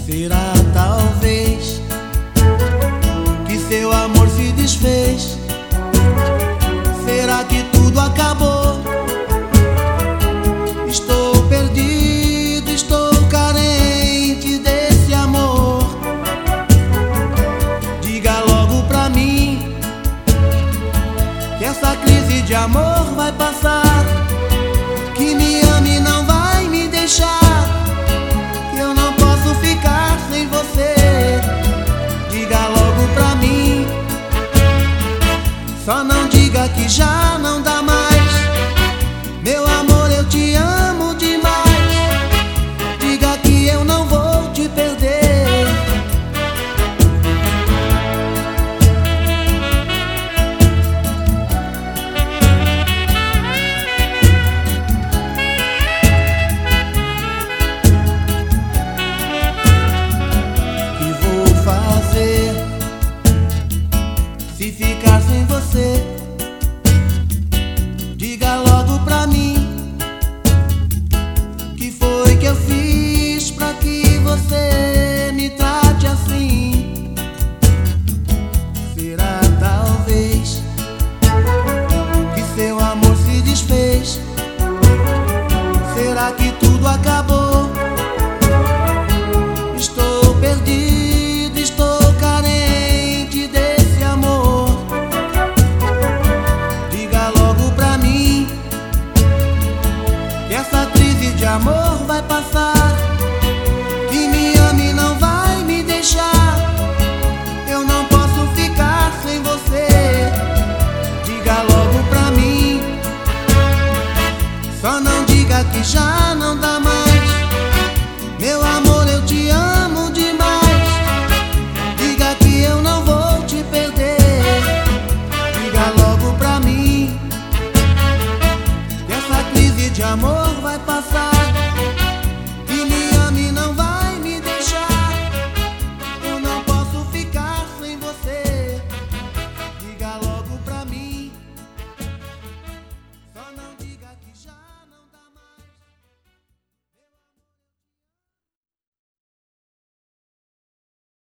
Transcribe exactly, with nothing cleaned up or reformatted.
Será talvez que seu amor se desfez? Será que tudo acabou? Estou perdido, estou carente desse amor. Diga logo pra mim que essa crise de amor vai passar, que me ame e não vai me deixar, que eu não posso ficar sem você. Diga logo pra mim, só não diga que já não dá mais. Meu amor, eu te amo demais. Diga que eu não vou te perder. Que vou fazer se ficar sem você? Diga logo pra mim, que foi que eu fiz pra que você